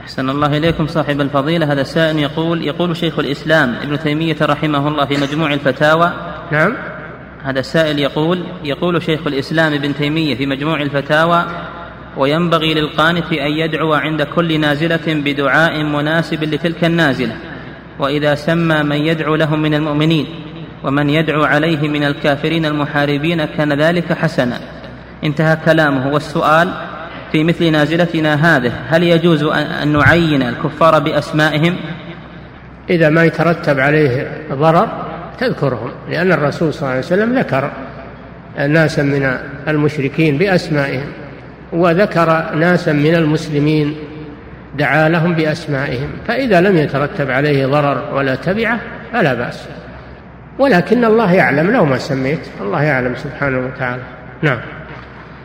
أحسن الله إليكم صاحب الفضيلة. هذا سائل يقول شيخ الإسلام ابن تيمية رحمه الله في مجموع الفتاوى. نعم. هذا سائل يقول شيخ الإسلام ابن تيمية في مجموع الفتاوى: وينبغي للقانت أن يدعو عند كل نازلة بدعاء مناسب لتلك النازلة، وإذا سمى من يدعو لهم من المؤمنين ومن يدعو عليه من الكافرين المحاربين كان ذلك حسنا. انتهى كلامه. والسؤال في مثل نازلتنا هذه: هل يجوز أن نعين الكفار بأسمائهم؟ إذا ما يترتب عليه ضرر تذكرهم، لأن الرسول صلى الله عليه وسلم ذكر ناسا من المشركين بأسمائهم، وذكر ناسا من المسلمين دعا لهم بأسمائهم، فإذا لم يترتب عليه ضرر ولا تبعه فلا بأس، ولكن الله يعلم لو ما سميت، الله يعلم سبحانه وتعالى. نعم.